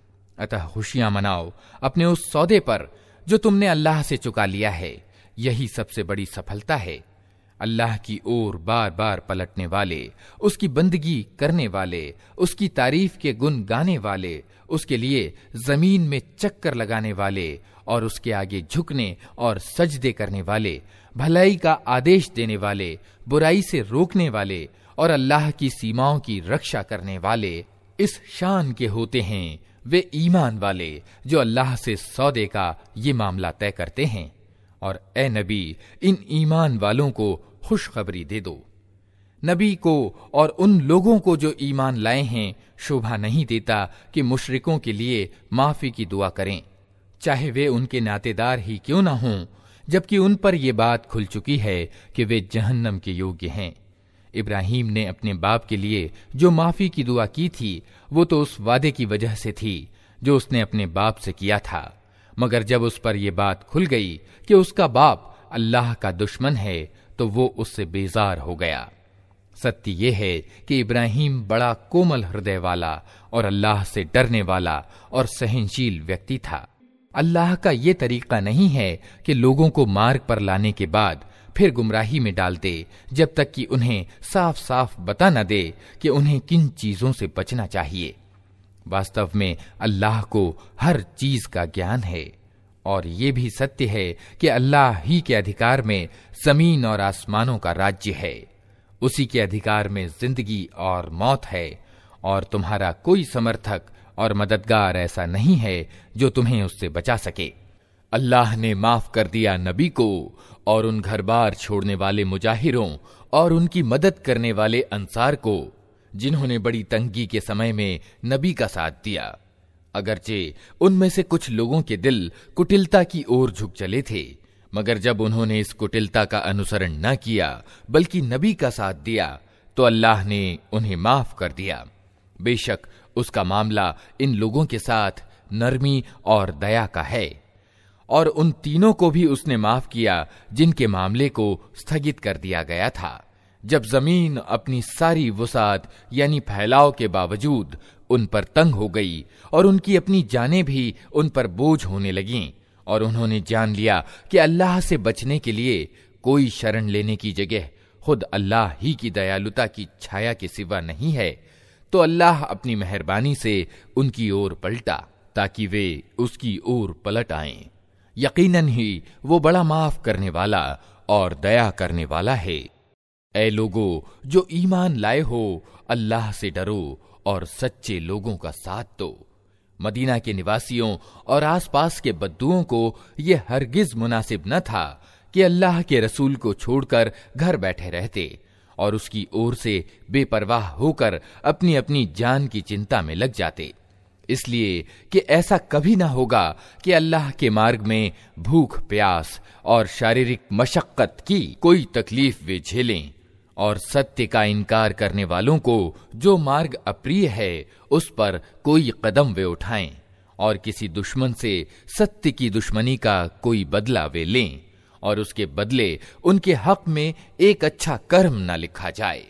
A: अतः खुशियां मनाओ अपने उस सौदे पर जो तुमने अल्लाह से चुका लिया है। यही सबसे बड़ी सफलता है। अल्लाह की ओर बार बार पलटने वाले, उसकी बंदगी करने वाले, उसकी तारीफ के गुण गाने वाले, उसके लिए जमीन में चक्कर लगाने वाले और उसके आगे झुकने और सजदे करने वाले, भलाई का आदेश देने वाले, बुराई से रोकने वाले और अल्लाह की सीमाओं की रक्षा करने वाले इस शान के होते हैं। वे ईमान वाले जो अल्लाह से सौदे का ये मामला तय करते हैं। और ए नबी, इन ईमान वालों को खुशखबरी दे दो। नबी को और उन लोगों को जो ईमान लाए हैं शोभा नहीं देता कि मुशरिकों के लिए माफी की दुआ करें, चाहे वे उनके नातेदार ही क्यों न हों, जबकि उन पर यह बात खुल चुकी है कि वे जहन्नम के योग्य हैं। इब्राहिम ने अपने बाप के लिए जो माफी की दुआ की थी वो तो उस वादे की वजह से थी जो उसने अपने बाप से किया था, मगर जब उस पर यह बात खुल गई कि उसका बाप अल्लाह का दुश्मन है तो वो उससे बेजार हो गया। सत्य ये है कि इब्राहिम बड़ा कोमल हृदय वाला और अल्लाह से डरने वाला और सहनशील व्यक्ति था। अल्लाह का ये तरीका नहीं है कि लोगों को मार्ग पर लाने के बाद फिर गुमराही में डाल दे जब तक कि उन्हें साफ साफ बता न दे कि उन्हें किन चीजों से बचना चाहिए। वास्तव में अल्लाह को हर चीज का ज्ञान है और ये भी सत्य है कि अल्लाह ही के अधिकार में जमीन और आसमानों का राज्य है। उसी के अधिकार में जिंदगी और मौत है और तुम्हारा कोई समर्थक और मददगार ऐसा नहीं है जो तुम्हें उससे बचा सके। अल्लाह ने माफ कर दिया नबी को और उन घर बार छोड़ने वाले मुजाहिरों और उनकी मदद करने वाले अंसार को जिन्होंने बड़ी तंगी के समय में नबी का साथ दिया, अगरचे उनमें से कुछ लोगों के दिल कुटिलता की ओर झुक चले थे, मगर जब उन्होंने इस कुटिलता का अनुसरण न किया बल्कि नबी का साथ दिया तो अल्लाह ने उन्हें माफ कर दिया। बेशक उसका मामला इन लोगों के साथ नरमी और दया का है और उन तीनों को भी उसने माफ किया जिनके मामले को स्थगित कर दिया गया था, जब जमीन अपनी सारी वुसात यानी फैलाव के बावजूद उन पर तंग हो गई और उनकी अपनी जानें भी उन पर बोझ होने लगीं और उन्होंने जान लिया कि अल्लाह से बचने के लिए कोई शरण लेने की जगह खुद अल्लाह ही की दयालुता की छाया के सिवा नहीं है, तो अल्लाह अपनी मेहरबानी से उनकी ओर पलटा ताकि वे उसकी ओर पलट आएं। यकीनन ही वो बड़ा माफ करने वाला और दया करने वाला है। ऐ लोगो जो ईमान लाए हो, अल्लाह से डरो और सच्चे लोगों का साथ दो। मदीना के निवासियों और आसपास के बद्दुओं को यह हरगिज मुनासिब न था कि अल्लाह के रसूल को छोड़कर घर बैठे रहते और उसकी ओर से बेपरवाह होकर अपनी अपनी जान की चिंता में लग जाते, इसलिए कि ऐसा कभी ना होगा कि अल्लाह के मार्ग में भूख प्यास और शारीरिक मशक्कत की कोई तकलीफ वे झेलें, और सत्य का इनकार करने वालों को जो मार्ग अप्रिय है उस पर कोई कदम वे उठाएं, और किसी दुश्मन से सत्य की दुश्मनी का कोई बदला वे लें, और उसके बदले उनके हक में एक अच्छा कर्म न लिखा जाए।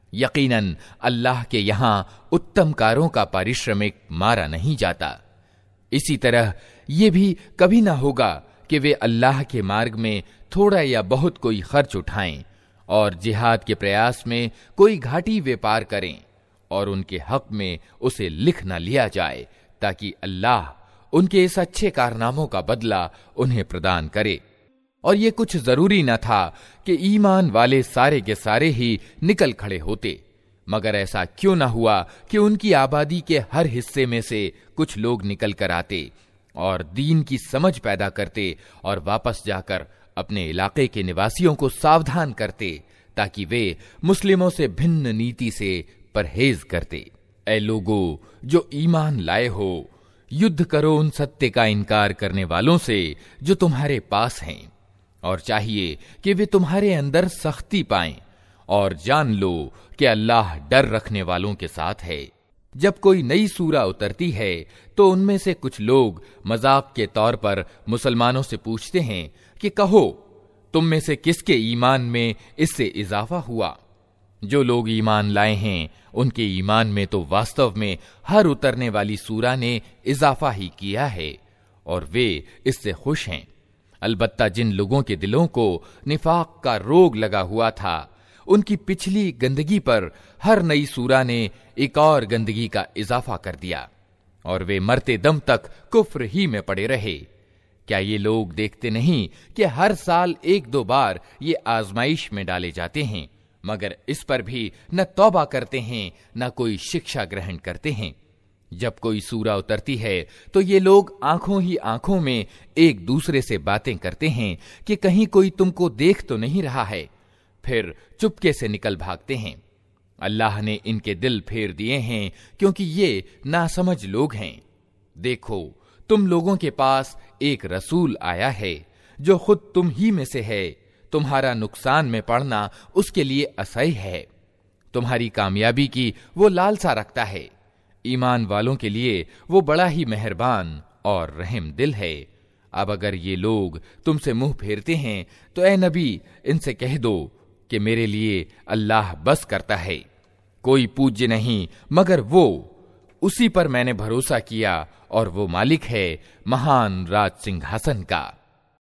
A: यकीनन अल्लाह के यहां उत्तम कारों का पारिश्रमिक मारा नहीं जाता। इसी तरह ये भी कभी ना होगा कि वे अल्लाह के मार्ग में थोड़ा या बहुत कोई खर्च उठाएं और जिहाद के प्रयास में कोई घाटी वे पार करें और उनके हक में उसे लिख न लिया जाए, ताकि अल्लाह उनके इस अच्छे कारनामों का बदला उन्हें प्रदान करे। और ये कुछ जरूरी न था कि ईमान वाले सारे के सारे ही निकल खड़े होते, मगर ऐसा क्यों न हुआ कि उनकी आबादी के हर हिस्से में से कुछ लोग निकल कर आते और दीन की समझ पैदा करते और वापस जाकर अपने इलाके के निवासियों को सावधान करते, ताकि वे मुस्लिमों से भिन्न नीति से परहेज करते। ऐ लोगों जो ईमान लाए हो, युद्ध करो उन सत्य का इनकार करने वालों से जो तुम्हारे पास हैं, और चाहिए कि वे तुम्हारे अंदर सख्ती पाएं, और जान लो कि अल्लाह डर रखने वालों के साथ है। जब कोई नई सूरा उतरती है तो उनमें से कुछ लोग मजाक के तौर पर मुसलमानों से पूछते हैं कि कहो तुम में से किसके ईमान में इससे इजाफा हुआ। जो लोग ईमान लाए हैं उनके ईमान में तो वास्तव में हर उतरने वाली सूरा ने इजाफा ही किया है और वे इससे खुश हैं। अलबत्ता जिन लोगों के दिलों को निफाक का रोग लगा हुआ था, उनकी पिछली गंदगी पर हर नई सूरा ने एक और गंदगी का इजाफा कर दिया और वे मरते दम तक कुफ्र ही में पड़े रहे। क्या ये लोग देखते नहीं कि हर साल एक दो बार ये आजमाइश में डाले जाते हैं, मगर इस पर भी न तौबा करते हैं न कोई शिक्षा ग्रहण करते हैं। जब कोई सूरा उतरती है तो ये लोग आंखों ही आंखों में एक दूसरे से बातें करते हैं कि कहीं कोई तुमको देख तो नहीं रहा है, फिर चुपके से निकल भागते हैं। अल्लाह ने इनके दिल फेर दिए हैं क्योंकि ये नासमझ लोग हैं। देखो तुम लोगों के पास एक रसूल आया है जो खुद तुम ही में से है, तुम्हारा नुकसान में पड़ना उसके लिए असह्य है, तुम्हारी कामयाबी की वो लालसा रखता है। ईमान वालों के लिए वो बड़ा ही मेहरबान और रहम दिल है। अब अगर ये लोग तुमसे मुंह फेरते हैं तो ए नबी इनसे कह दो कि मेरे लिए अल्लाह बस करता है, कोई पूज्य नहीं मगर वो, उसी पर मैंने भरोसा किया और वो मालिक है महान राज सिंहासन का।